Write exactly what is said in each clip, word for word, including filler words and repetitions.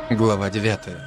Глава девятая.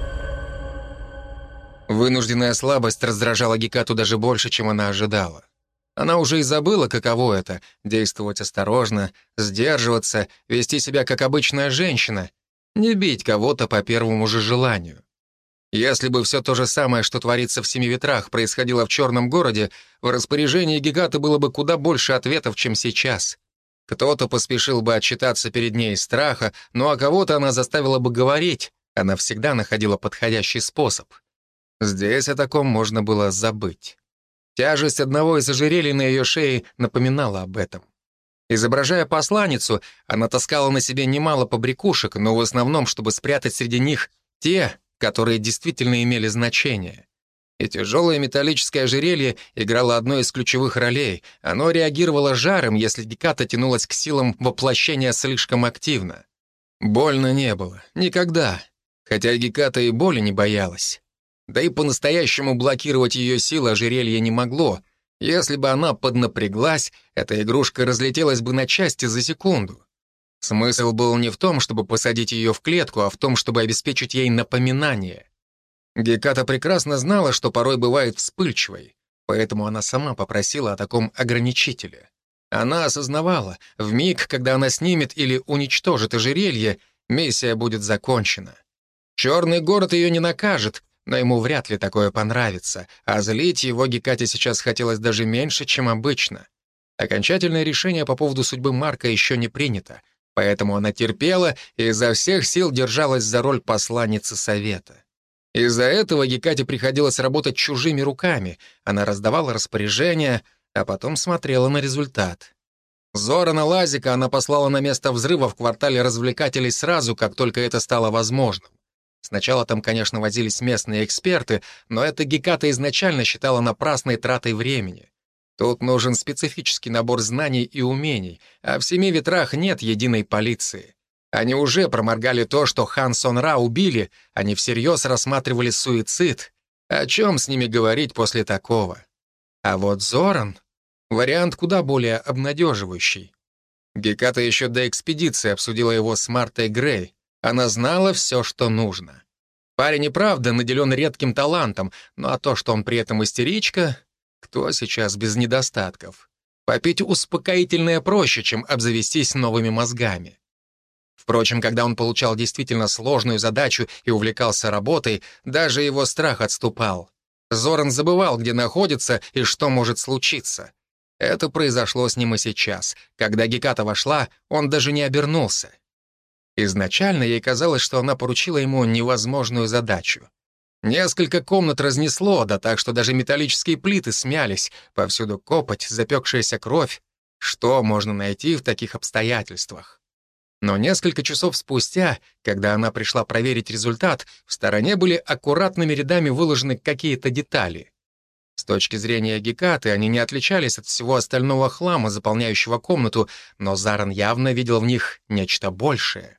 Вынужденная слабость раздражала Гекату даже больше, чем она ожидала. Она уже и забыла, каково это — действовать осторожно, сдерживаться, вести себя как обычная женщина, не бить кого-то по первому же желанию. Если бы все то же самое, что творится в Семи Ветрах, происходило в Черном городе, в распоряжении Гекаты было бы куда больше ответов, чем сейчас. Кто-то поспешил бы отчитаться перед ней из страха, ну а кого-то она заставила бы говорить. Она всегда находила подходящий способ. Здесь о таком можно было забыть. Тяжесть одного из ожерелий на ее шее напоминала об этом. Изображая посланницу, она таскала на себе немало побрякушек, но в основном, чтобы спрятать среди них те, которые действительно имели значение. И тяжелое металлическое ожерелье играло одной из ключевых ролей. Оно реагировало жаром, если Геката тянулась к силам воплощения слишком активно. Больно не было. Никогда. Хотя Геката и боли не боялась. Да и по-настоящему блокировать ее силы ожерелье не могло. Если бы она поднапряглась, эта игрушка разлетелась бы на части за секунду. Смысл был не в том, чтобы посадить ее в клетку, а в том, чтобы обеспечить ей напоминание. Геката прекрасно знала, что порой бывает вспыльчивой, поэтому она сама попросила о таком ограничителе. Она осознавала, в миг, когда она снимет или уничтожит ожерелье, миссия будет закончена. Черный город ее не накажет, но ему вряд ли такое понравится, а злить его Гекате сейчас хотелось даже меньше, чем обычно. Окончательное решение по поводу судьбы Марка еще не принято, поэтому она терпела и изо всех сил держалась за роль посланницы совета. Из-за этого Гекате приходилось работать чужими руками. Она раздавала распоряжения, а потом смотрела на результат. Зорана Лазика она послала на место взрыва в квартале развлекателей сразу, как только это стало возможным. Сначала там, конечно, возились местные эксперты, но это Геката изначально считала напрасной тратой времени. Тут нужен специфический набор знаний и умений, а в Семи Ветрах нет единой полиции. Они уже проморгали то, что Хан Сон-Ра убили, они всерьез рассматривали суицид. О чем с ними говорить после такого? А вот Зоран — вариант куда более обнадеживающий. Геката еще до экспедиции обсудила его с Мартой Грей. Она знала все, что нужно. Парень и правда наделен редким талантом, ну а то, что он при этом истеричка, кто сейчас без недостатков? Попить успокоительное проще, чем обзавестись новыми мозгами. Впрочем, когда он получал действительно сложную задачу и увлекался работой, даже его страх отступал. Зоран забывал, где находится и что может случиться. Это произошло с ним и сейчас. Когда Геката вошла, он даже не обернулся. Изначально ей казалось, что она поручила ему невозможную задачу. Несколько комнат разнесло, да так, что даже металлические плиты смялись, повсюду копоть, запекшаяся кровь. Что можно найти в таких обстоятельствах? Но несколько часов спустя, когда она пришла проверить результат, в стороне были аккуратными рядами выложены какие-то детали. С точки зрения Гекаты они не отличались от всего остального хлама, заполняющего комнату, но Заран явно видел в них нечто большее.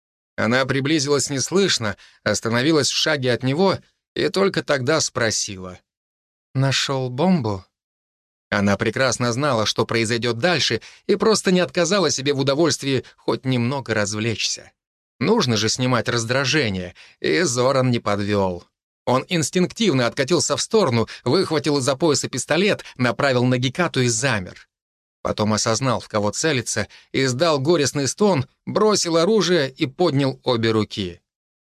Она приблизилась неслышно, остановилась в шаге от него и только тогда спросила: «Нашел бомбу?» Она прекрасно знала, что произойдет дальше, и просто не отказала себе в удовольствии хоть немного развлечься. Нужно же снимать раздражение, и Зоран не подвел. Он инстинктивно откатился в сторону, выхватил из-за пояса пистолет, направил на Гекату и замер. Потом осознал, в кого целится, издал горестный стон, бросил оружие и поднял обе руки.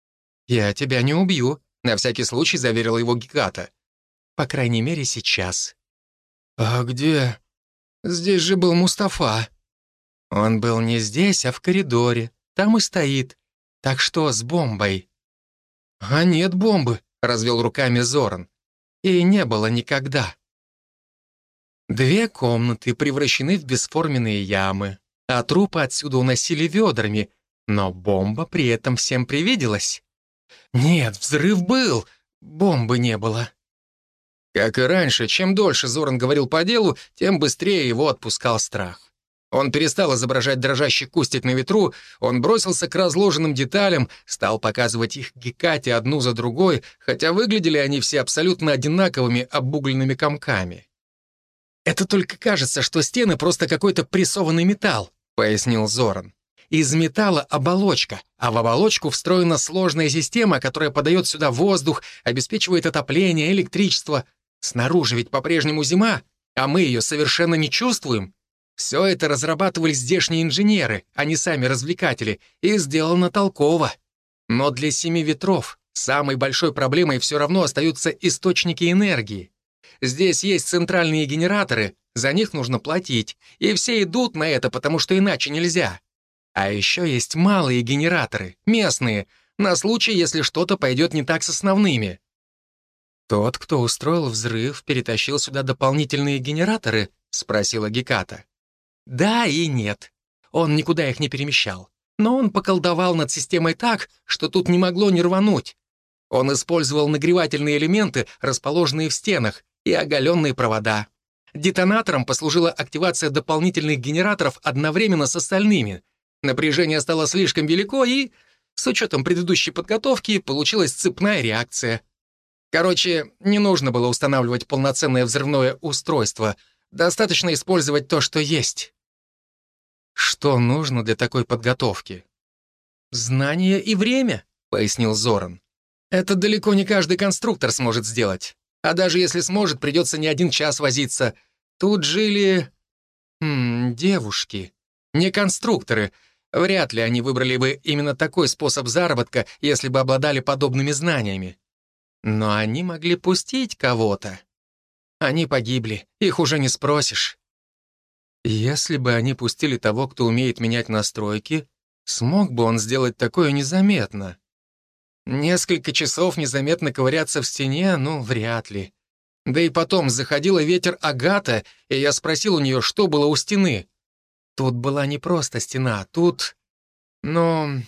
«Я тебя не убью», — на всякий случай заверила его Геката. «По крайней мере, сейчас». «А где?» «Здесь же был Мустафа». «Он был не здесь, а в коридоре. Там и стоит. Так что с бомбой?» «А нет бомбы», — развел руками Зоран. «И не было никогда». Две комнаты превращены в бесформенные ямы, а трупы отсюда уносили ведрами, но бомба при этом всем привиделась. «Нет, взрыв был, бомбы не было». Как и раньше, чем дольше Зоран говорил по делу, тем быстрее его отпускал страх. Он перестал изображать дрожащий кустик на ветру, он бросился к разложенным деталям, стал показывать их Гекате одну за другой, хотя выглядели они все абсолютно одинаковыми обугленными комками. «Это только кажется, что стены просто какой-то прессованный металл», — пояснил Зоран. Из металла оболочка, а в оболочку встроена сложная система, которая подает сюда воздух, обеспечивает отопление, электричество. Снаружи ведь по-прежнему зима, а мы ее совершенно не чувствуем. Все это разрабатывали здешние инженеры, а не сами развлекатели, и сделано толково. Но для семи ветров самой большой проблемой все равно остаются источники энергии. Здесь есть центральные генераторы, за них нужно платить, и все идут на это, потому что иначе нельзя. А еще есть малые генераторы, местные, на случай, если что-то пойдет не так с основными. «Тот, кто устроил взрыв, перетащил сюда дополнительные генераторы?» — спросила Геката. «Да и нет. Он никуда их не перемещал. Но он поколдовал над системой так, что тут не могло не рвануть. Он использовал нагревательные элементы, расположенные в стенах, и оголенные провода. Детонатором послужила активация дополнительных генераторов одновременно с остальными. Напряжение стало слишком велико, и, с учетом предыдущей подготовки, получилась цепная реакция. Короче, не нужно было устанавливать полноценное взрывное устройство. Достаточно использовать то, что есть». «Что нужно для такой подготовки?» «Знание и время», — пояснил Зоран. «Это далеко не каждый конструктор сможет сделать. А даже если сможет, придется не один час возиться. Тут жили... Хм, девушки. Не конструкторы. Вряд ли они выбрали бы именно такой способ заработка, если бы обладали подобными знаниями. Но они могли пустить кого-то. Они погибли, их уже не спросишь. Если бы они пустили того, кто умеет менять настройки, смог бы он сделать такое незаметно? Несколько часов незаметно ковыряться в стене, ну, вряд ли. Да и потом заходила ветер Агата, и я спросил у нее, что было у стены. Тут была не просто стена, тут... Ну,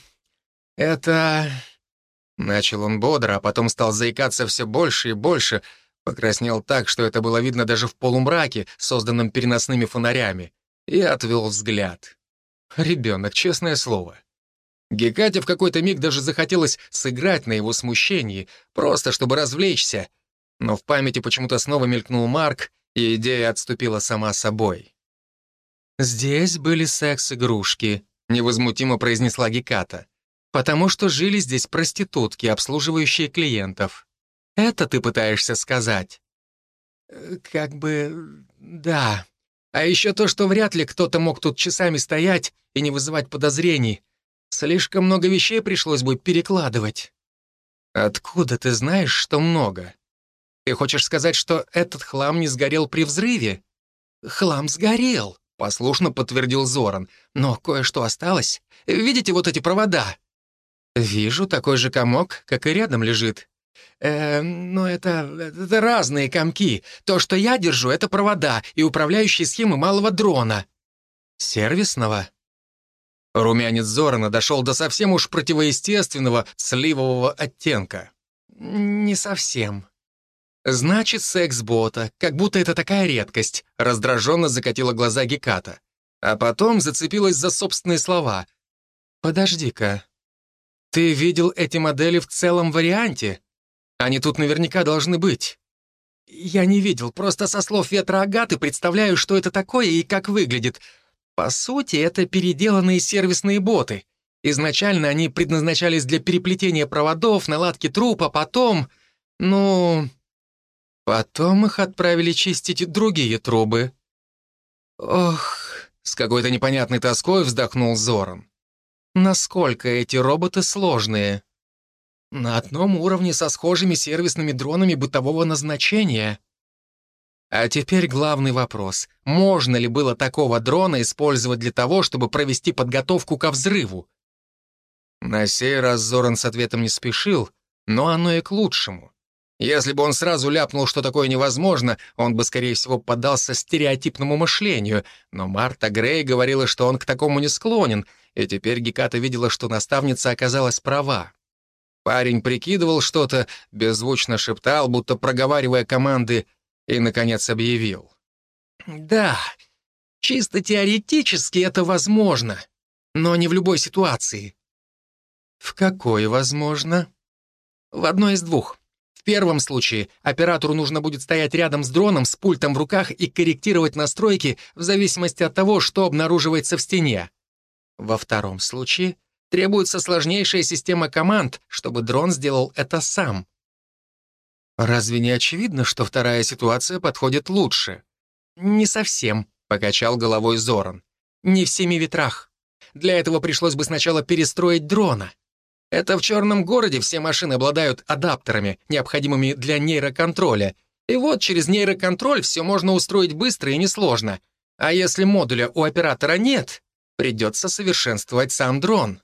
это... Начал он бодро, а потом стал заикаться все больше и больше, покраснел так, что это было видно даже в полумраке, созданном переносными фонарями, и отвел взгляд. Ребенок, честное слово. Гекате в какой-то миг даже захотелось сыграть на его смущении, просто чтобы развлечься, но в памяти почему-то снова мелькнул Марк, и идея отступила сама собой. «Здесь были секс-игрушки», — невозмутимо произнесла Геката, «потому что жили здесь проститутки, обслуживающие клиентов. Это ты пытаешься сказать?» «Как бы... да. А еще то, что вряд ли кто-то мог тут часами стоять и не вызывать подозрений. Слишком много вещей пришлось бы перекладывать». «Откуда ты знаешь, что много? Ты хочешь сказать, что этот хлам не сгорел при взрыве?» «Хлам сгорел», — послушно подтвердил Зоран. «Но кое-что осталось. Видите вот эти провода?» «Вижу такой же комок, как и рядом лежит». «Э, ну это, это разные комки. То, что я держу, это провода и управляющие схемы малого дрона». «Сервисного?» Румянец Зорана дошел до совсем уж противоестественного сливового оттенка. «Не совсем». «Значит, секс-бота, как будто это такая редкость», раздраженно закатила глаза Геката. А потом зацепилась за собственные слова. «Подожди-ка, ты видел эти модели в целом варианте? Они тут наверняка должны быть». «Я не видел, просто со слов ветра Агаты представляю, что это такое и как выглядит. По сути, это переделанные сервисные боты. Изначально они предназначались для переплетения проводов, наладки труб, а потом... Ну... Потом их отправили чистить другие трубы». «Ох...» — с какой-то непонятной тоской вздохнул Зоран. «Насколько эти роботы сложные?» «На одном уровне со схожими сервисными дронами бытового назначения». А теперь главный вопрос. Можно ли было такого дрона использовать для того, чтобы провести подготовку ко взрыву? На сей раз Зоран с ответом не спешил, но оно и к лучшему. Если бы он сразу ляпнул, что такое невозможно, он бы, скорее всего, поддался стереотипному мышлению, но Марта Грей говорила, что он к такому не склонен, и теперь Геката видела, что наставница оказалась права. Парень прикидывал что-то, беззвучно шептал, будто проговаривая команды, и, наконец, объявил. «Да, чисто теоретически это возможно, но не в любой ситуации». «В какой возможно?» «В одной из двух. В первом случае оператору нужно будет стоять рядом с дроном с пультом в руках и корректировать настройки в зависимости от того, что обнаруживается в стене. Во втором случае требуется сложнейшая система команд, чтобы дрон сделал это сам. Разве не очевидно, что вторая ситуация подходит лучше? Не совсем, покачал головой Зоран. Не в семи ветрах. Для этого пришлось бы сначала перестроить дрона. Это в черном городе все машины обладают адаптерами, необходимыми для нейроконтроля. И вот через нейроконтроль все можно устроить быстро и несложно. А если модуля у оператора нет, придется совершенствовать сам дрон.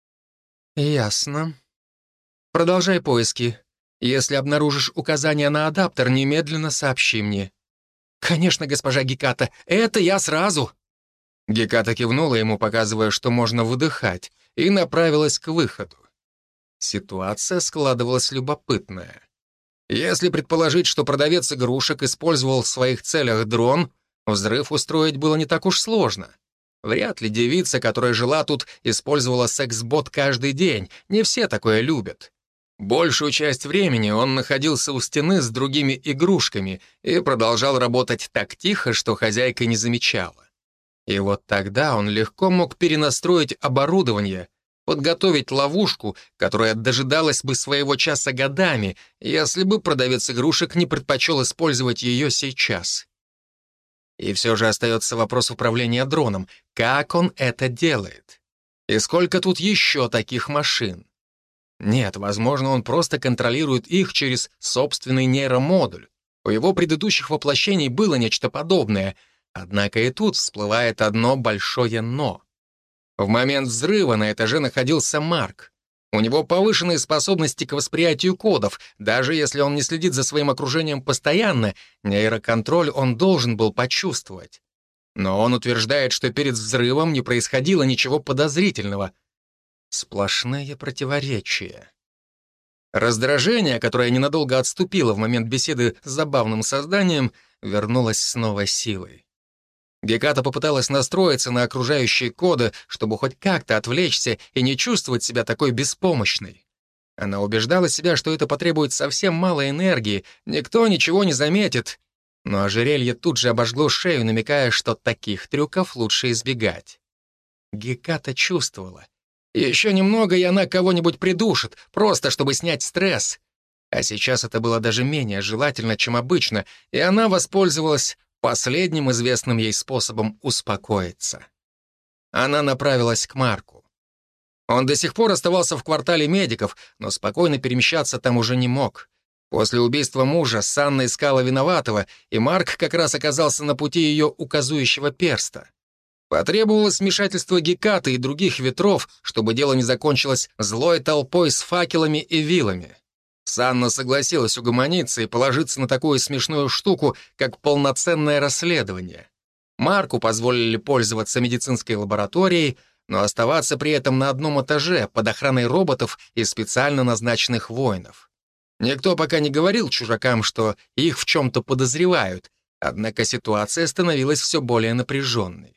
Ясно. Продолжай поиски. Если обнаружишь указание на адаптер, немедленно сообщи мне. Конечно, госпожа Геката, это я сразу. Геката кивнула ему, показывая, что можно выдыхать, и направилась к выходу. Ситуация складывалась любопытная. Если предположить, что продавец игрушек использовал в своих целях дрон, взрыв устроить было не так уж сложно. Вряд ли девица, которая жила тут, использовала секс-бот каждый день. Не все такое любят. Большую часть времени он находился у стены с другими игрушками и продолжал работать так тихо, что хозяйка не замечала. И вот тогда он легко мог перенастроить оборудование, подготовить ловушку, которая дожидалась бы своего часа годами, если бы продавец игрушек не предпочел использовать ее сейчас. И все же остается вопрос управления дроном. Как он это делает? И сколько тут еще таких машин? Нет, возможно, он просто контролирует их через собственный нейромодуль. У его предыдущих воплощений было нечто подобное, однако и тут всплывает одно большое «но». В момент взрыва на этаже находился Марк. У него повышенные способности к восприятию кодов. Даже если он не следит за своим окружением постоянно, нейроконтроль он должен был почувствовать. Но он утверждает, что перед взрывом не происходило ничего подозрительного. Сплошные противоречия. Раздражение, которое ненадолго отступило в момент беседы с забавным созданием, вернулось с новой силой. Геката попыталась настроиться на окружающие коды, чтобы хоть как-то отвлечься и не чувствовать себя такой беспомощной. Она убеждала себя, что это потребует совсем мало энергии, никто ничего не заметит. Но ожерелье тут же обожгло шею, намекая, что таких трюков лучше избегать. Геката чувствовала. Еще немного, и она кого-нибудь придушит, просто чтобы снять стресс. А сейчас это было даже менее желательно, чем обычно, и она воспользовалась последним известным ей способом успокоиться. Она направилась к Марку. Он до сих пор оставался в квартале медиков, но спокойно перемещаться там уже не мог. После убийства мужа Санна искала виноватого, и Марк как раз оказался на пути ее указующего перста. Потребовалось вмешательство Гекаты и других ветров, чтобы дело не закончилось злой толпой с факелами и вилами. Санна согласилась угомониться и положиться на такую смешную штуку, как полноценное расследование. Марку позволили пользоваться медицинской лабораторией, но оставаться при этом на одном этаже под охраной роботов и специально назначенных воинов. Никто пока не говорил чужакам, что их в чем-то подозревают, однако ситуация становилась все более напряженной.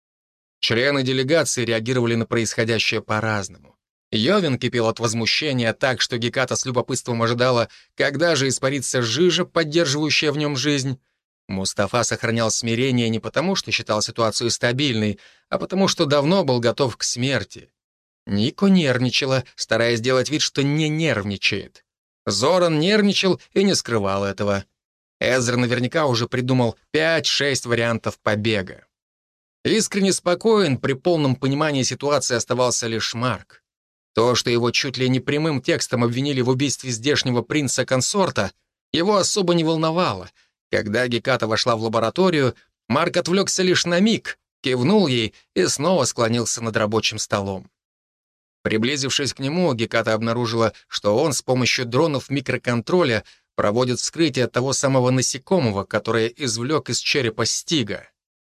Члены делегации реагировали на происходящее по-разному. Йовин кипел от возмущения так, что Геката с любопытством ожидала, когда же испарится жижа, поддерживающая в нем жизнь. Мустафа сохранял смирение не потому, что считал ситуацию стабильной, а потому, что давно был готов к смерти. Нико нервничала, стараясь сделать вид, что не нервничает. Зоран нервничал и не скрывал этого. Эзра наверняка уже придумал пять-шесть вариантов побега. Искренне спокоен, при полном понимании ситуации оставался лишь Марк. То, что его чуть ли не прямым текстом обвинили в убийстве здешнего принца-консорта, его особо не волновало. Когда Геката вошла в лабораторию, Марк отвлекся лишь на миг, кивнул ей и снова склонился над рабочим столом. Приблизившись к нему, Геката обнаружила, что он с помощью дронов микроконтроля проводит вскрытие того самого насекомого, которое извлек из черепа Стига.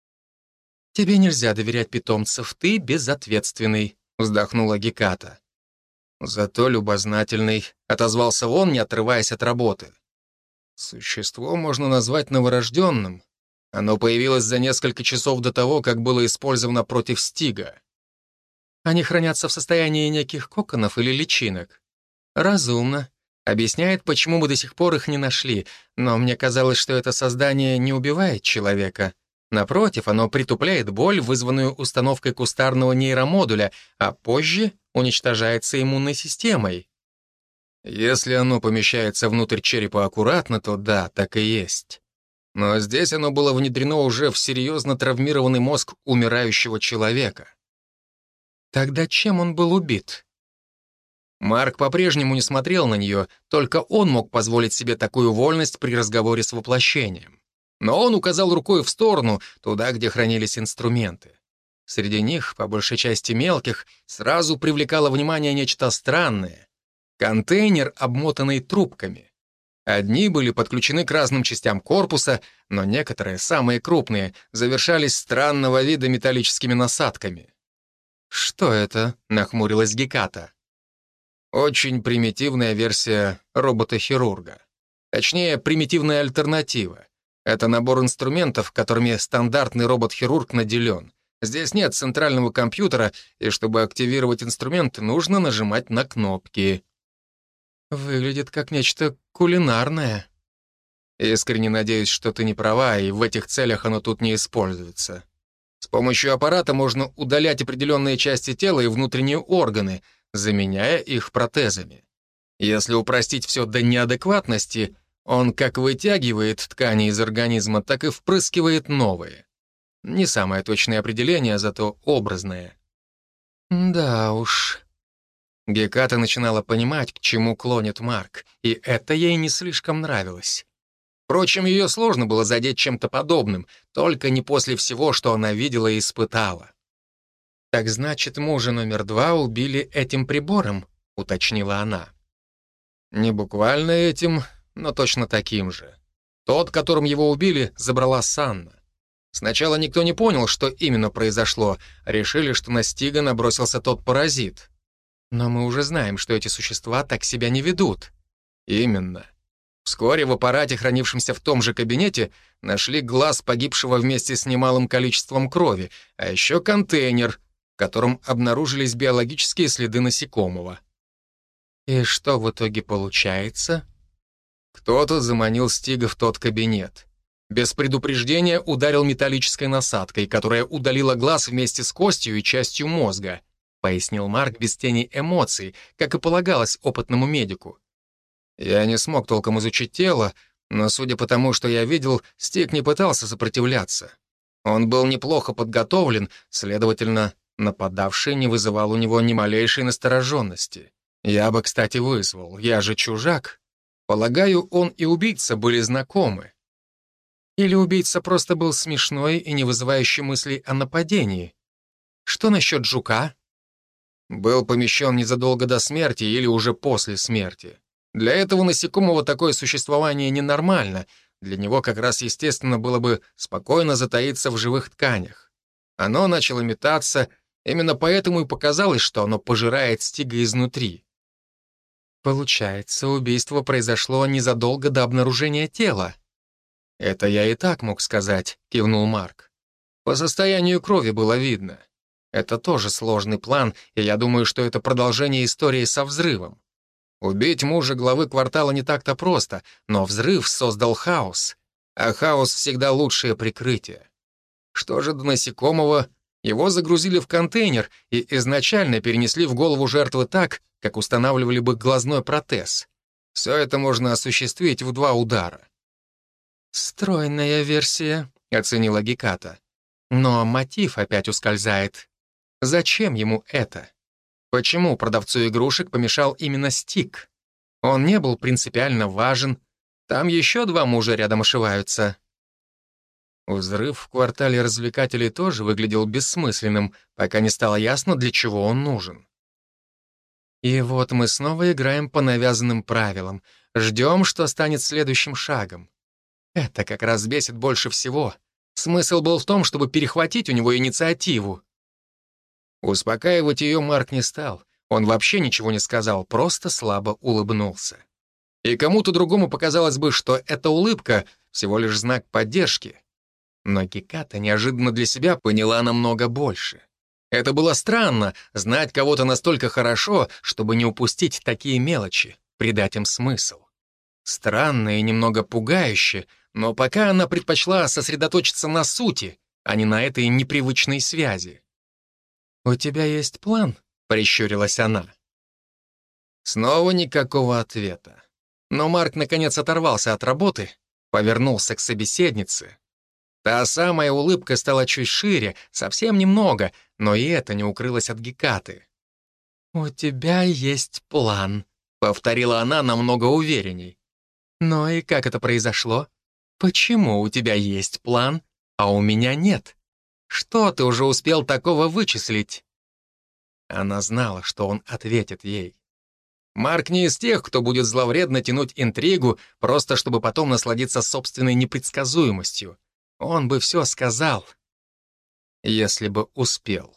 «Тебе нельзя доверять питомцев, ты безответственный», — вздохнула Геката. «Зато любознательный», — отозвался он, не отрываясь от работы. «Существо можно назвать новорожденным. Оно появилось за несколько часов до того, как было использовано против Стига». «Они хранятся в состоянии неких коконов или личинок?» «Разумно. Объясняет, почему мы до сих пор их не нашли, но мне казалось, что это создание не убивает человека». Напротив, оно притупляет боль, вызванную установкой кустарного нейромодуля, а позже уничтожается иммунной системой. Если оно помещается внутрь черепа аккуратно, то да, так и есть. Но здесь оно было внедрено уже в серьезно травмированный мозг умирающего человека. Тогда чем он был убит? Марк по-прежнему не смотрел на нее, только он мог позволить себе такую вольность при разговоре с воплощением. Но он указал рукой в сторону, туда, где хранились инструменты. Среди них, по большей части мелких, сразу привлекало внимание нечто странное. Контейнер, обмотанный трубками. Одни были подключены к разным частям корпуса, но некоторые, самые крупные, завершались странного вида металлическими насадками. «Что это?» — нахмурилась Геката. Очень примитивная версия робота-хирурга. Точнее, примитивная альтернатива. Это набор инструментов, которыми стандартный робот-хирург наделен. Здесь нет центрального компьютера, и чтобы активировать инструмент, нужно нажимать на кнопки. Выглядит как нечто кулинарное. Искренне надеюсь, что ты не права, и в этих целях оно тут не используется. С помощью аппарата можно удалять определенные части тела и внутренние органы, заменяя их протезами. Если упростить все до неадекватности, он как вытягивает ткани из организма, так и впрыскивает новые. Не самое точное определение, зато образное. Да уж. Геката начинала понимать, к чему клонит Марк, и это ей не слишком нравилось. Впрочем, ее сложно было задеть чем-то подобным, только не после всего, что она видела и испытала. «Так значит, мужа номер два убили этим прибором?» — уточнила она. Не буквально этим, но точно таким же. Тот, которым его убили, забрала Санна. Сначала никто не понял, что именно произошло, решили, что на Стига набросился тот паразит. Но мы уже знаем, что эти существа так себя не ведут. Именно. Вскоре в аппарате, хранившемся в том же кабинете, нашли глаз погибшего вместе с немалым количеством крови, а еще контейнер, в котором обнаружились биологические следы насекомого. И что в итоге получается? Кто-то заманил Стига в тот кабинет. Без предупреждения ударил металлической насадкой, которая удалила глаз вместе с костью и частью мозга, пояснил Марк без тени эмоций, как и полагалось опытному медику. Я не смог толком изучить тело, но, судя по тому, что я видел, Стиг не пытался сопротивляться. Он был неплохо подготовлен, следовательно, нападавший не вызывал у него ни малейшей настороженности. Я бы, кстати, вызвал, я же чужак. Полагаю, он и убийца были знакомы. Или убийца просто был смешной и не вызывающий мыслей о нападении. Что насчет жука? Был помещен незадолго до смерти или уже после смерти. Для этого насекомого такое существование ненормально. Для него как раз естественно было бы спокойно затаиться в живых тканях. Оно начало метаться, именно поэтому и показалось, что оно пожирает Стига изнутри. Получается, убийство произошло незадолго до обнаружения тела. «Это я и так мог сказать», — кивнул Марк. «По состоянию крови было видно. Это тоже сложный план, и я думаю, что это продолжение истории со взрывом. Убить мужа главы квартала не так-то просто, но взрыв создал хаос, а хаос всегда лучшее прикрытие. Что же до насекомого? Его загрузили в контейнер и изначально перенесли в голову жертвы так, как устанавливали бы глазной протез. Все это можно осуществить в два удара». «Стройная версия», — оценила Геката. «Но мотив опять ускользает. Зачем ему это? Почему продавцу игрушек помешал именно Стиг? Он не был принципиально важен. Там еще два мужа рядом ошиваются». Взрыв в квартале развлекателей тоже выглядел бессмысленным, пока не стало ясно, для чего он нужен. И вот мы снова играем по навязанным правилам, ждем, что станет следующим шагом. Это как раз бесит больше всего. Смысл был в том, чтобы перехватить у него инициативу. Успокаивать ее Марк не стал. Он вообще ничего не сказал, просто слабо улыбнулся. И кому-то другому показалось бы, что эта улыбка всего лишь знак поддержки. Но Геката неожиданно для себя поняла намного больше. Это было странно, знать кого-то настолько хорошо, чтобы не упустить такие мелочи, придать им смысл. Странно и немного пугающе, но пока она предпочла сосредоточиться на сути, а не на этой непривычной связи. «У тебя есть план?» — прищурилась она. Снова никакого ответа. Но Марк наконец оторвался от работы, повернулся к собеседнице. Та самая улыбка стала чуть шире, совсем немного, но и это не укрылось от Гекаты. «У тебя есть план», — повторила она намного уверенней. «Но и как это произошло? Почему у тебя есть план, а у меня нет? Что ты уже успел такого вычислить?» Она знала, что он ответит ей. Марк не из тех, кто будет зловредно тянуть интригу, просто чтобы потом насладиться собственной непредсказуемостью. Он бы все сказал, если бы успел.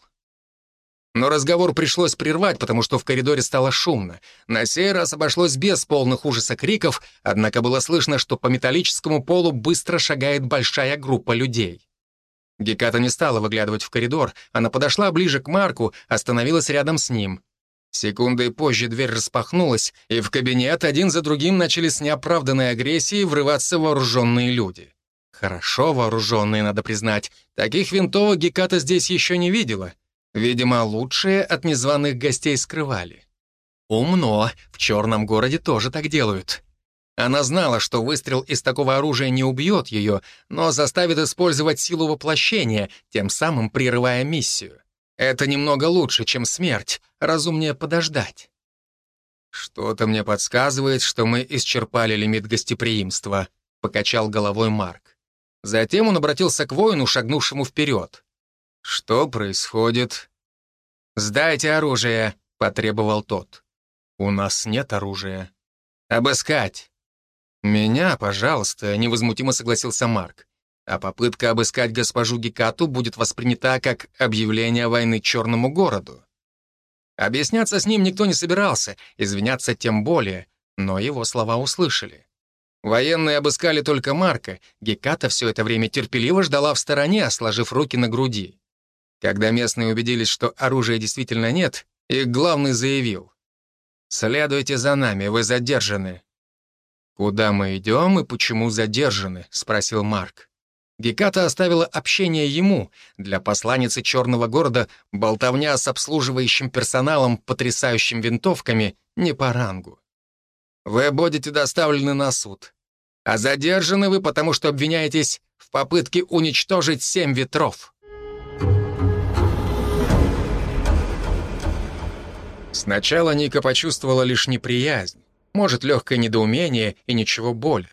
Но разговор пришлось прервать, потому что в коридоре стало шумно. На сей раз обошлось без полных ужаса криков, однако было слышно, что по металлическому полу быстро шагает большая группа людей. Геката не стала выглядывать в коридор, она подошла ближе к Марку, остановилась рядом с ним. Секундой позже дверь распахнулась, и в кабинет один за другим начали с неоправданной агрессией врываться вооруженные люди. Хорошо вооруженные, надо признать. Таких винтовок Геката здесь еще не видела. Видимо, лучшие от незваных гостей скрывали. Умно, в черном городе тоже так делают. Она знала, что выстрел из такого оружия не убьет ее, но заставит использовать силу воплощения, тем самым прерывая миссию. Это немного лучше, чем смерть, разумнее подождать. «Что-то мне подсказывает, что мы исчерпали лимит гостеприимства», — покачал головой Марк. Затем он обратился к воину, шагнувшему вперед. «Что происходит?» «Сдайте оружие», — потребовал тот. «У нас нет оружия». «Обыскать». «Меня, пожалуйста», — невозмутимо согласился Марк. А попытка обыскать госпожу Гекату будет воспринята как объявление войны Черному городу. Объясняться с ним никто не собирался, извиняться тем более, но его слова услышали. Военные обыскали только Марка, Геката все это время терпеливо ждала в стороне, сложив руки на груди. Когда местные убедились, что оружия действительно нет, их главный заявил: «Следуйте за нами, вы задержаны». «Куда мы идем и почему задержаны?» — спросил Марк. Геката оставила общение ему. Для посланницы Черного города болтовня с обслуживающим персоналом, потрясающим винтовками, не по рангу. «Вы будете доставлены на суд. А задержаны вы, потому что обвиняетесь в попытке уничтожить семь ветров». Сначала Ника почувствовала лишь неприязнь, может, легкое недоумение и ничего более.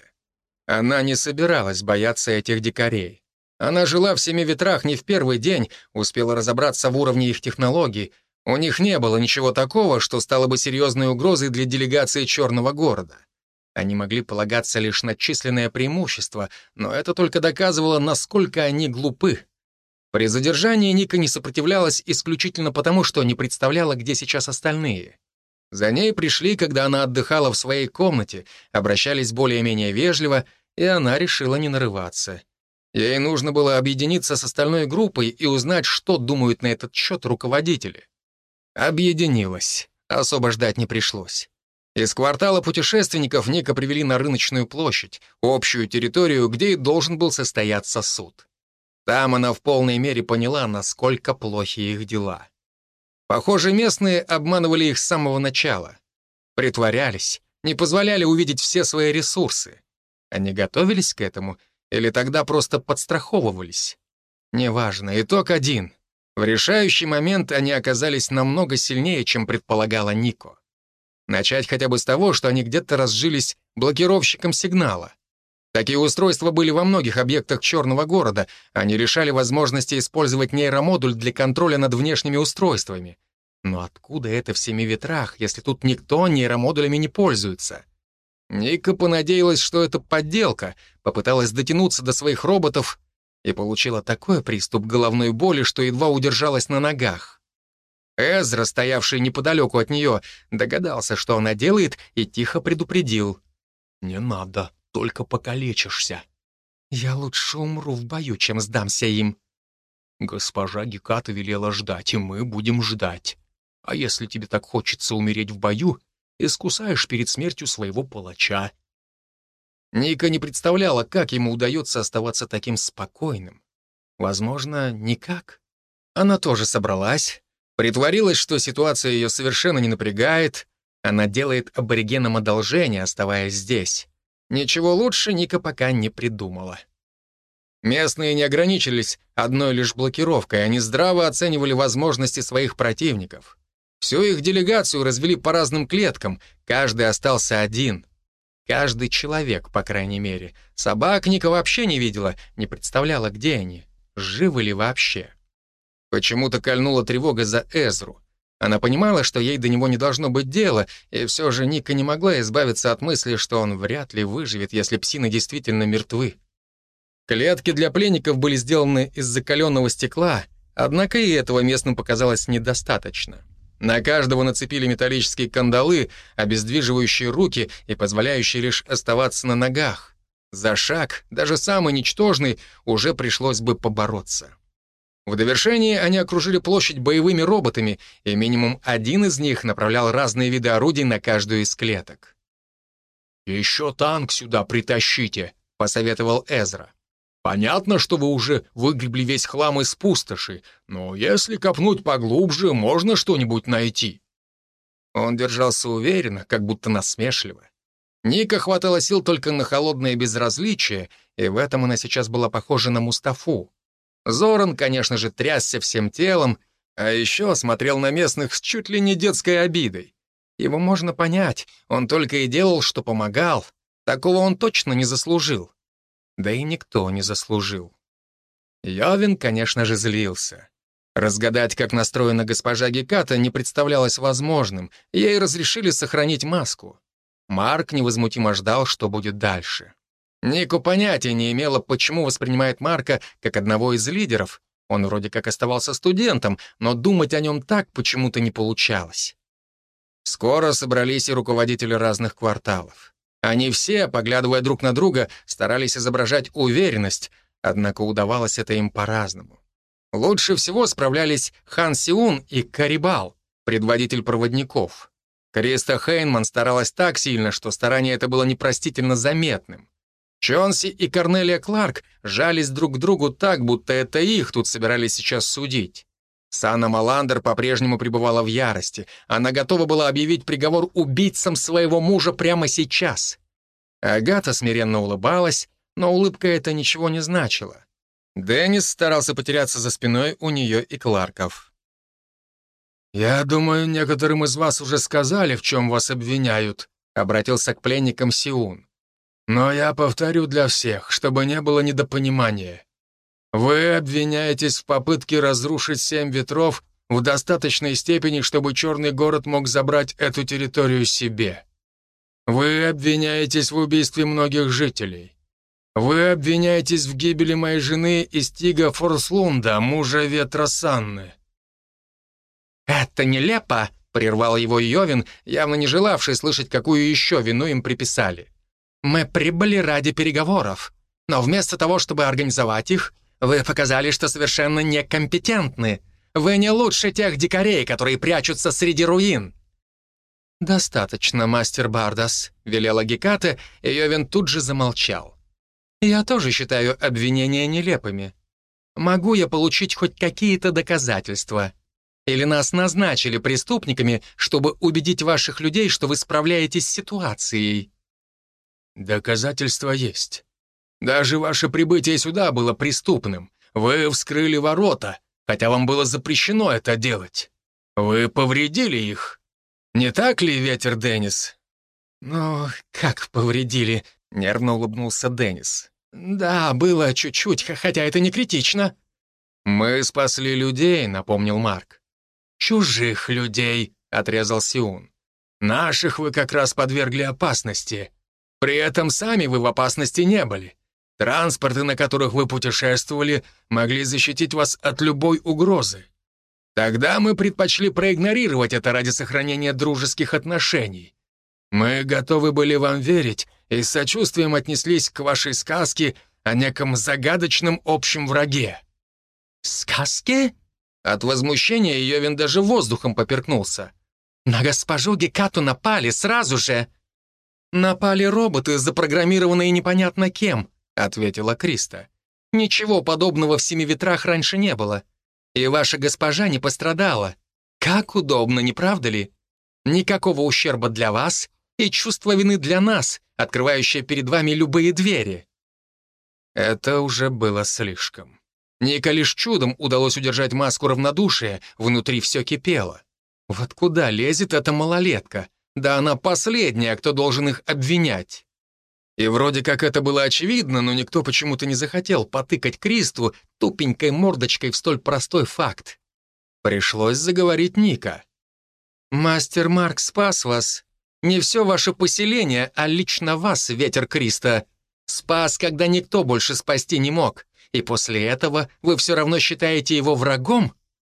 Она не собиралась бояться этих дикарей. Она жила в Семи ветрах не в первый день, успела разобраться в уровне их технологий. У них не было ничего такого, что стало бы серьезной угрозой для делегации Черного города. Они могли полагаться лишь на численное преимущество, но это только доказывало, насколько они глупы. При задержании Ника не сопротивлялась исключительно потому, что не представляла, где сейчас остальные. За ней пришли, когда она отдыхала в своей комнате, обращались более-менее вежливо, и она решила не нарываться. Ей нужно было объединиться с остальной группой и узнать, что думают на этот счет руководители. Объединилась. Особо ждать не пришлось. Из квартала путешественников Ника привели на рыночную площадь, общую территорию, где и должен был состояться суд. Там она в полной мере поняла, насколько плохи их дела. Похоже, местные обманывали их с самого начала. Притворялись, не позволяли увидеть все свои ресурсы. Они готовились к этому или тогда просто подстраховывались? Неважно, итог один. В решающий момент они оказались намного сильнее, чем предполагала Нико. Начать хотя бы с того, что они где-то разжились блокировщиком сигнала. Такие устройства были во многих объектах Черного города. Они решали возможности использовать нейромодуль для контроля над внешними устройствами. Но откуда это в Семи ветрах, если тут никто нейромодулями не пользуется? Ника понадеялась, что это подделка, попыталась дотянуться до своих роботов и получила такой приступ головной боли, что едва удержалась на ногах. Эзра, стоявший неподалеку от нее, догадался, что она делает, и тихо предупредил: «Не надо, только покалечишься». «Я лучше умру в бою, чем сдамся им». «Госпожа Геката велела ждать, и мы будем ждать. А если тебе так хочется умереть в бою, искусаешь перед смертью своего палача». Ника не представляла, как ему удается оставаться таким спокойным. Возможно, никак. Она тоже собралась, притворилась, что ситуация ее совершенно не напрягает. Она делает аборигенам одолжение, оставаясь здесь. Ничего лучше Ника пока не придумала. Местные не ограничились одной лишь блокировкой, они здраво оценивали возможности своих противников. Всю их делегацию развели по разным клеткам, каждый остался один. Каждый человек, по крайней мере. Собак Ника вообще не видела, не представляла, где они, живы ли вообще. Почему-то кольнула тревога за Эзру. Она понимала, что ей до него не должно быть дела, и все же Ника не могла избавиться от мысли, что он вряд ли выживет, если псины действительно мертвы. Клетки для пленников были сделаны из закаленного стекла, однако и этого местным показалось недостаточно. На каждого нацепили металлические кандалы, обездвиживающие руки и позволяющие лишь оставаться на ногах. За шаг, даже самый ничтожный, уже пришлось бы побороться. В довершении они окружили площадь боевыми роботами, и минимум один из них направлял разные виды орудий на каждую из клеток. «Еще танк сюда притащите», — посоветовал Эзра. «Понятно, что вы уже выгребли весь хлам из пустоши, но если копнуть поглубже, можно что-нибудь найти». Он держался уверенно, как будто насмешливо. Ника хватало сил только на холодное безразличие, и в этом она сейчас была похожа на Мустафу. Зоран, конечно же, трясся всем телом, а еще смотрел на местных с чуть ли не детской обидой. Его можно понять, он только и делал, что помогал. Такого он точно не заслужил. Да и никто не заслужил. Йовин, конечно же, злился. Разгадать, как настроена госпожа Геката, не представлялось возможным. Ей разрешили сохранить маску. Марк невозмутимо ждал, что будет дальше. Нику понятия не имела, почему воспринимает Марка как одного из лидеров. Он вроде как оставался студентом, но думать о нем так почему-то не получалось. Скоро собрались и руководители разных кварталов. Они все, поглядывая друг на друга, старались изображать уверенность, однако удавалось это им по-разному. Лучше всего справлялись Хан Сиун и Карибал, предводитель проводников. Криста Хейнман старалась так сильно, что старание это было непростительно заметным. Чонси и Корнелия Кларк жались друг к другу так, будто это их тут собирались сейчас судить. Сана Маландер по-прежнему пребывала в ярости. Она готова была объявить приговор убийцам своего мужа прямо сейчас. Агата смиренно улыбалась, но улыбка эта ничего не значила. Деннис старался потеряться за спиной у нее и Кларков. «Я думаю, некоторым из вас уже сказали, в чем вас обвиняют», — обратился к пленникам Сиун. «Но я повторю для всех, чтобы не было недопонимания. Вы обвиняетесь в попытке разрушить семь ветров в достаточной степени, чтобы Черный город мог забрать эту территорию себе. Вы обвиняетесь в убийстве многих жителей. Вы обвиняетесь в гибели моей жены и Стига Форслунда, мужа Ветра Санны». «Это нелепо», — прервал его Йовин, явно не желавший слышать, какую еще вину им приписали. «Мы прибыли ради переговоров, но вместо того, чтобы организовать их, вы показали, что совершенно некомпетентны. Вы не лучше тех дикарей, которые прячутся среди руин». «Достаточно, мастер Бардас», — велела Геката, и Йовин тут же замолчал. «Я тоже считаю обвинения нелепыми. Могу я получить хоть какие-то доказательства? Или нас назначили преступниками, чтобы убедить ваших людей, что вы справляетесь с ситуацией?» «Доказательства есть. Даже ваше прибытие сюда было преступным. Вы вскрыли ворота, хотя вам было запрещено это делать. Вы повредили их. Не так ли, Ветер Деннис?» «Ну, как повредили?» — нервно улыбнулся Деннис. «Да, было чуть-чуть, хотя это не критично». «Мы спасли людей», — напомнил Марк. «Чужих людей», — отрезал Сиун. «Наших вы как раз подвергли опасности. При этом сами вы в опасности не были. Транспорты, на которых вы путешествовали, могли защитить вас от любой угрозы. Тогда мы предпочли проигнорировать это ради сохранения дружеских отношений. Мы готовы были вам верить и с сочувствием отнеслись к вашей сказке о неком загадочном общем враге». «Сказке?» От возмущения Йовин даже воздухом поперкнулся. «На госпожу Гекату напали сразу же!» «Напали роботы, запрограммированные непонятно кем», — ответила Криста. Ничего подобного в Семи Ветрах раньше не было. И ваша госпожа не пострадала. Как удобно, не правда ли? Никакого ущерба для вас и чувство вины для нас, открывающее перед вами любые двери». Это уже было слишком. Ника лишь чудом удалось удержать маску равнодушия, внутри все кипело. Вот куда лезет эта малолетка? Да она последняя, кто должен их обвинять. И вроде как это было очевидно, но никто почему-то не захотел потыкать Кристу тупенькой мордочкой в столь простой факт. Пришлось заговорить Ника. «Мастер Марк спас вас. Не все ваше поселение, а лично вас, ветер Криста. Спас, когда никто больше спасти не мог. И после этого вы все равно считаете его врагом?»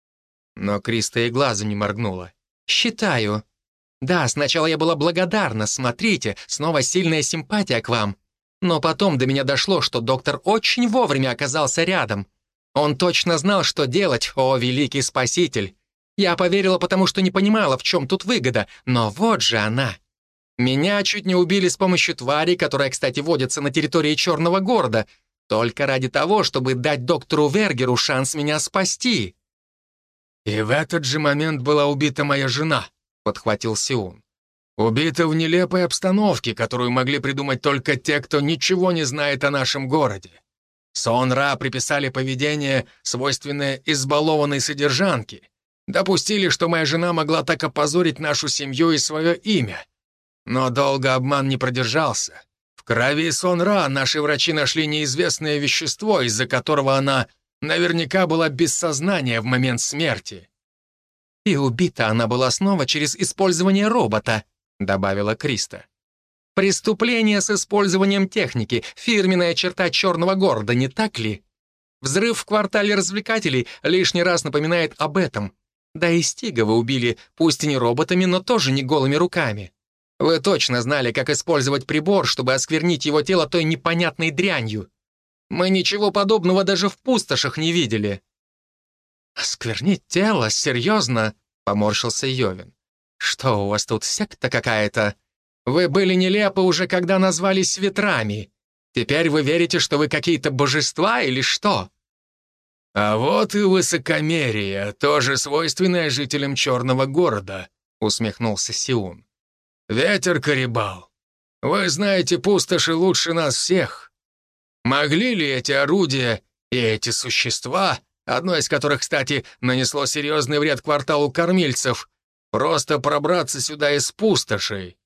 Но Криста и глазом не моргнула. «Считаю. Да, сначала я была благодарна, смотрите, снова сильная симпатия к вам. Но потом до меня дошло, что доктор очень вовремя оказался рядом. Он точно знал, что делать, о, великий спаситель. Я поверила, потому что не понимала, в чем тут выгода, но вот же она. Меня чуть не убили с помощью твари, которая, кстати, водится на территории Черного города, только ради того, чтобы дать доктору Вергеру шанс меня спасти». «И в этот же момент была убита моя жена», — подхватил Сиун. «Убита в нелепой обстановке, которую могли придумать только те, кто ничего не знает о нашем городе. Сон-Ра приписали поведение, свойственное избалованной содержанке. Допустили, что моя жена могла так опозорить нашу семью и свое имя. Но долго обман не продержался. В крови Сон-Ра наши врачи нашли неизвестное вещество, из-за которого она наверняка была без сознания в момент смерти». «И убита она была снова через использование робота», — добавила Криста. «Преступление с использованием техники, фирменная черта Черного города, не так ли? Взрыв в квартале развлекателей лишний раз напоминает об этом. Да и Стига вы убили, пусть и не роботами, но тоже не голыми руками. Вы точно знали, как использовать прибор, чтобы осквернить его тело той непонятной дрянью. Мы ничего подобного даже в пустошах не видели». «Осквернить тело? Серьезно?» — поморщился Йовин. «Что у вас тут, секта какая-то? Вы были нелепы уже, когда назвались ветрами. Теперь вы верите, что вы какие-то божества или что?» «А вот и высокомерие, тоже свойственное жителям Черного города», — усмехнулся Сиун. «Ветер Карибал, вы знаете пустоши лучше нас всех. Могли ли эти орудия и эти существа, одно из которых, кстати, нанесло серьезный вред кварталу кормильцев, просто пробраться сюда из пустошей?»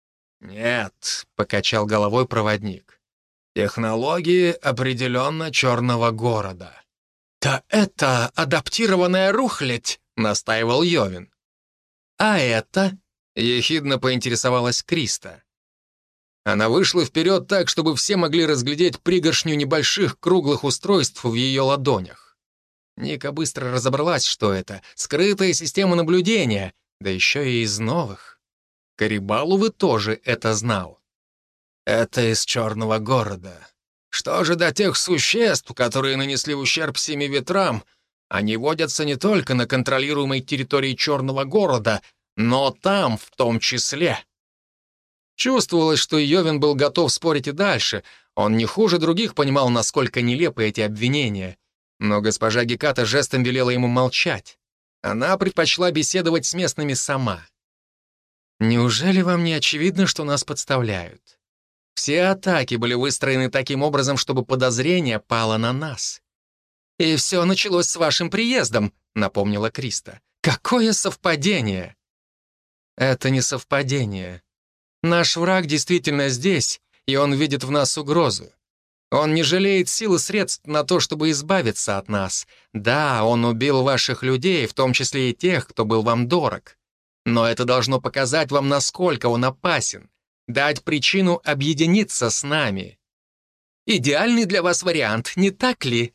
«Нет», — покачал головой проводник. «Технологии определенно Черного города». «Да это адаптированная рухлядь», — настаивал Йовин. «А это?» — ехидно поинтересовалась Криста. Она вышла вперед так, чтобы все могли разглядеть пригоршню небольших круглых устройств в ее ладонях. Ника быстро разобралась, что это. Скрытая система наблюдения, да еще и из новых. Карибалу вы тоже это знал. «Это из Черного города. Что же до тех существ, которые нанесли ущерб Семи Ветрам? Они водятся не только на контролируемой территории Черного города, но там в том числе». Чувствовалось, что Йовин был готов спорить и дальше. Он не хуже других понимал, насколько нелепы эти обвинения. Но госпожа Геката жестом велела ему молчать. Она предпочла беседовать с местными сама. «Неужели вам не очевидно, что нас подставляют? Все атаки были выстроены таким образом, чтобы подозрение пало на нас. И все началось с вашим приездом», — напомнила Криста. «Какое совпадение!» «Это не совпадение. Наш враг действительно здесь, и он видит в нас угрозу. Он не жалеет сил и средств на то, чтобы избавиться от нас. Да, он убил ваших людей, в том числе и тех, кто был вам дорог. Но это должно показать вам, насколько он опасен, дать причину объединиться с нами. Идеальный для вас вариант, не так ли?»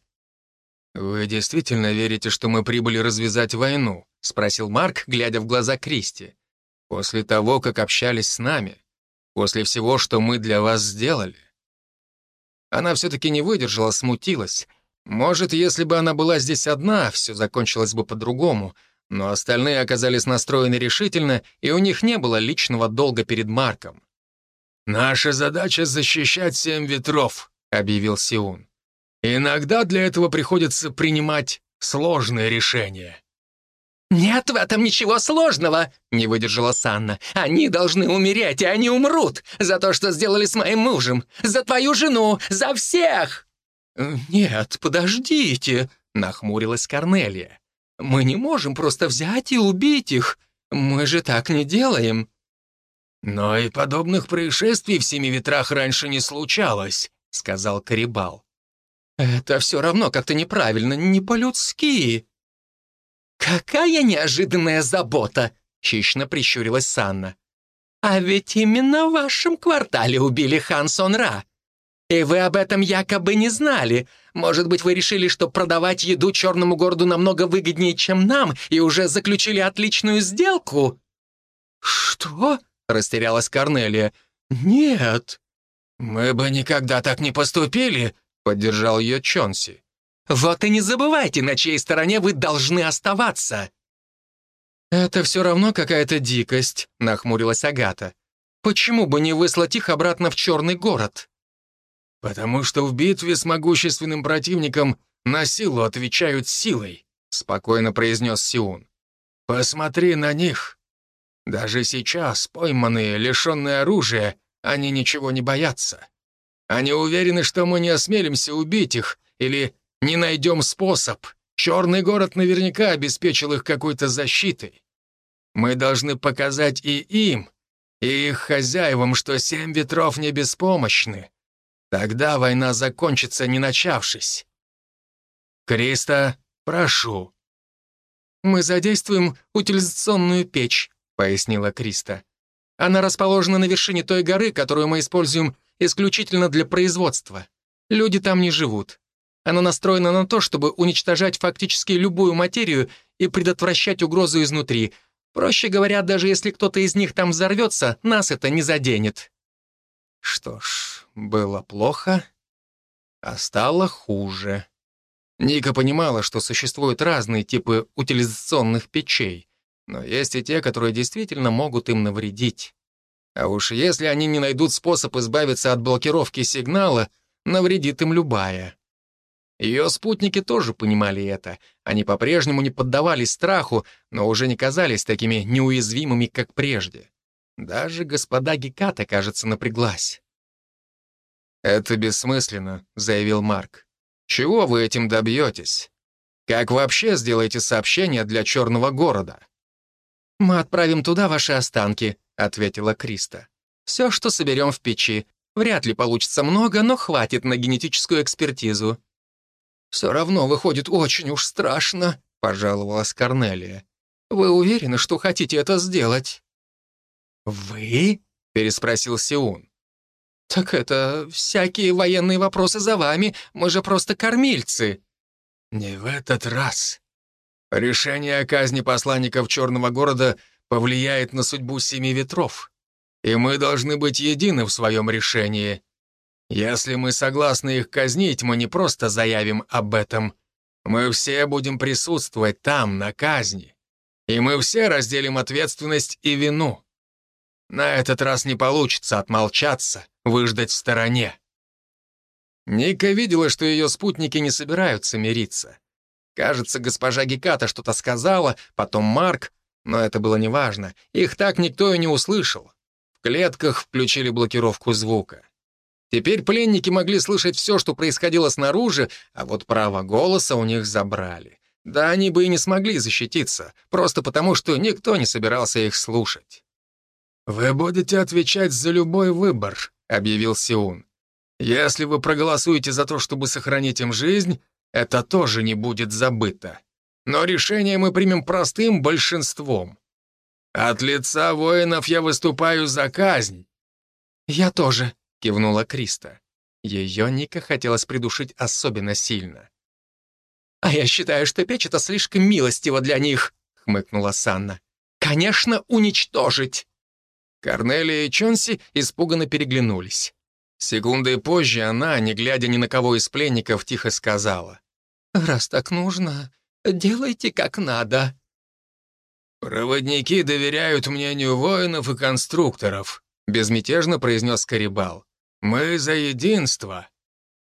«Вы действительно верите, что мы прибыли развязать войну?» — спросил Марк, глядя в глаза Кристи. «После того, как общались с нами? После всего, что мы для вас сделали?» Она все-таки не выдержала, смутилась. Может, если бы она была здесь одна, все закончилось бы по-другому, но остальные оказались настроены решительно, и у них не было личного долга перед Марком. «Наша задача — защищать Семь Ветров», — объявил Сиун. Иногда для этого приходится принимать сложные решения». «Нет в этом ничего сложного», — не выдержала Санна. «Они должны умереть, и они умрут за то, что сделали с моим мужем, за твою жену, за всех!» «Нет, подождите», — нахмурилась Корнелия. «Мы не можем просто взять и убить их. Мы же так не делаем». «Но и подобных происшествий в Семи Ветрах раньше не случалось», — сказал Карибал. «Это все равно как-то неправильно, не по-людски». «Какая неожиданная забота!» — хищно прищурилась Санна. «А ведь именно в вашем квартале убили Хан Сон-Ра. И вы об этом якобы не знали. Может быть, вы решили, что продавать еду черному городу намного выгоднее, чем нам, и уже заключили отличную сделку?» «Что?» — растерялась Корнелия. «Нет». «Мы бы никогда так не поступили», — поддержал ее Чонси. «Вот и не забывайте, на чьей стороне вы должны оставаться». «Это все равно какая-то дикость», — нахмурилась Агата. «Почему бы не выслать их обратно в Черный город?» «Потому что в битве с могущественным противником на силу отвечают силой», — спокойно произнес Сиун. «Посмотри на них. Даже сейчас, пойманные, лишенные оружия, они ничего не боятся. Они уверены, что мы не осмелимся убить их или не найдем способ. Черный город наверняка обеспечил их какой-то защитой. Мы должны показать и им, и их хозяевам, что Семь Ветров не беспомощны. Тогда война закончится, не начавшись. Криста, прошу». «Мы задействуем утилизационную печь», — пояснила Криста. «Она расположена на вершине той горы, которую мы используем исключительно для производства. Люди там не живут. Она настроена на то, чтобы уничтожать фактически любую материю и предотвращать угрозу изнутри. Проще говоря, даже если кто-то из них там взорвется, нас это не заденет». Что ж, было плохо, а стало хуже. Ника понимала, что существуют разные типы утилизационных печей, но есть и те, которые действительно могут им навредить. А уж если они не найдут способ избавиться от блокировки сигнала, навредит им любая. Ее спутники тоже понимали это. Они по-прежнему не поддавались страху, но уже не казались такими неуязвимыми, как прежде. Даже господа Геката, кажется, напряглась. «Это бессмысленно», — заявил Марк. «Чего вы этим добьетесь? Как вообще сделаете сообщение для Черного города?» «Мы отправим туда ваши останки», — ответила Криста. «Все, что соберем в печи. Вряд ли получится много, но хватит на генетическую экспертизу». «Все равно выходит очень уж страшно», — пожаловалась Корнелия. «Вы уверены, что хотите это сделать?» «Вы?» — переспросил Сиун. «Так это всякие военные вопросы за вами, мы же просто кормильцы». «Не в этот раз. Решение о казни посланников Черного города повлияет на судьбу Семи Ветров, и мы должны быть едины в своем решении. Если мы согласны их казнить, мы не просто заявим об этом. Мы все будем присутствовать там, на казни, и мы все разделим ответственность и вину. На этот раз не получится отмолчаться, выждать в стороне». Ника видела, что ее спутники не собираются мириться. Кажется, госпожа Геката что-то сказала, потом Марк, но это было неважно. Их так никто и не услышал. В клетках включили блокировку звука. Теперь пленники могли слышать все, что происходило снаружи, а вот право голоса у них забрали. Да они бы и не смогли защититься, просто потому что никто не собирался их слушать. «Вы будете отвечать за любой выбор», — объявил Сиун. «Если вы проголосуете за то, чтобы сохранить им жизнь, это тоже не будет забыто. Но решение мы примем простым большинством. От лица воинов я выступаю за казнь». «Я тоже», — кивнула Криста. Ее Ника хотелось придушить особенно сильно. «А я считаю, что печь — это слишком милостиво для них», — хмыкнула Санна. «Конечно, уничтожить». Корнелия и Чонси испуганно переглянулись. Секундой позже она, не глядя ни на кого из пленников, тихо сказала: «Раз так нужно, делайте как надо». «Проводники доверяют мнению воинов и конструкторов», — безмятежно произнес Карибал. «Мы за единство».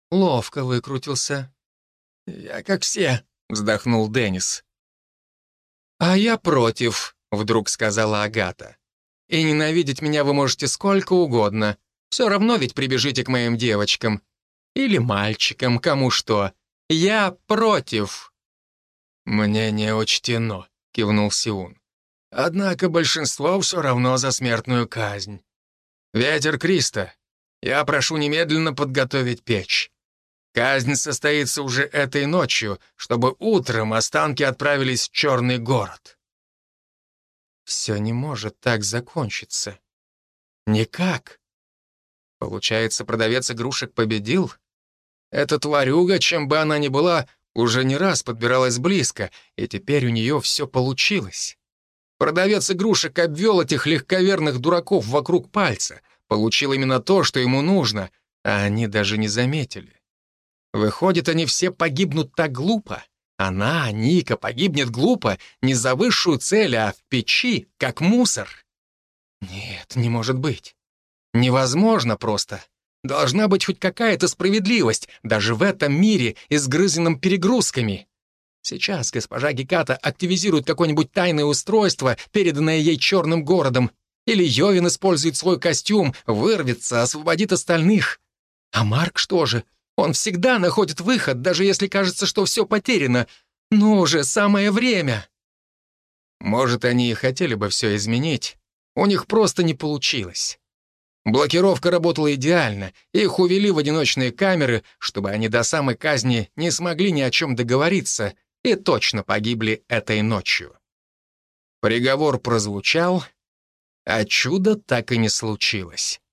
Ловко выкрутился. «Я как все», — вздохнул Деннис. «А я против», — вдруг сказала Агата. «И ненавидеть меня вы можете сколько угодно. Все равно ведь прибежите к моим девочкам. Или мальчикам, кому что. Я против». «Мне не учтено», — кивнул Сиун. «Однако большинство все равно за смертную казнь. Ветер Криста, я прошу немедленно подготовить печь. Казнь состоится уже этой ночью, чтобы утром останки отправились в Черный город». Все не может так закончиться. Никак. Получается, продавец игрушек победил? Эта тварюга, чем бы она ни была, уже не раз подбиралась близко, и теперь у нее все получилось. Продавец игрушек обвел этих легковерных дураков вокруг пальца, получил именно то, что ему нужно, а они даже не заметили. Выходит, они все погибнут так глупо. Она, Ника, погибнет глупо, не за высшую цель, а в печи, как мусор. Нет, не может быть. Невозможно просто. Должна быть хоть какая-то справедливость, даже в этом мире, изгрызенном перегрузками. Сейчас госпожа Геката активизирует какое-нибудь тайное устройство, переданное ей черным городом, или Йовин использует свой костюм, вырвется, освободит остальных. А Марк что же? Он всегда находит выход, даже если кажется, что все потеряно. Ну уже, самое время. Может, они и хотели бы все изменить. У них просто не получилось. Блокировка работала идеально, их увели в одиночные камеры, чтобы они до самой казни не смогли ни о чем договориться и точно погибли этой ночью. Приговор прозвучал, а чудо так и не случилось.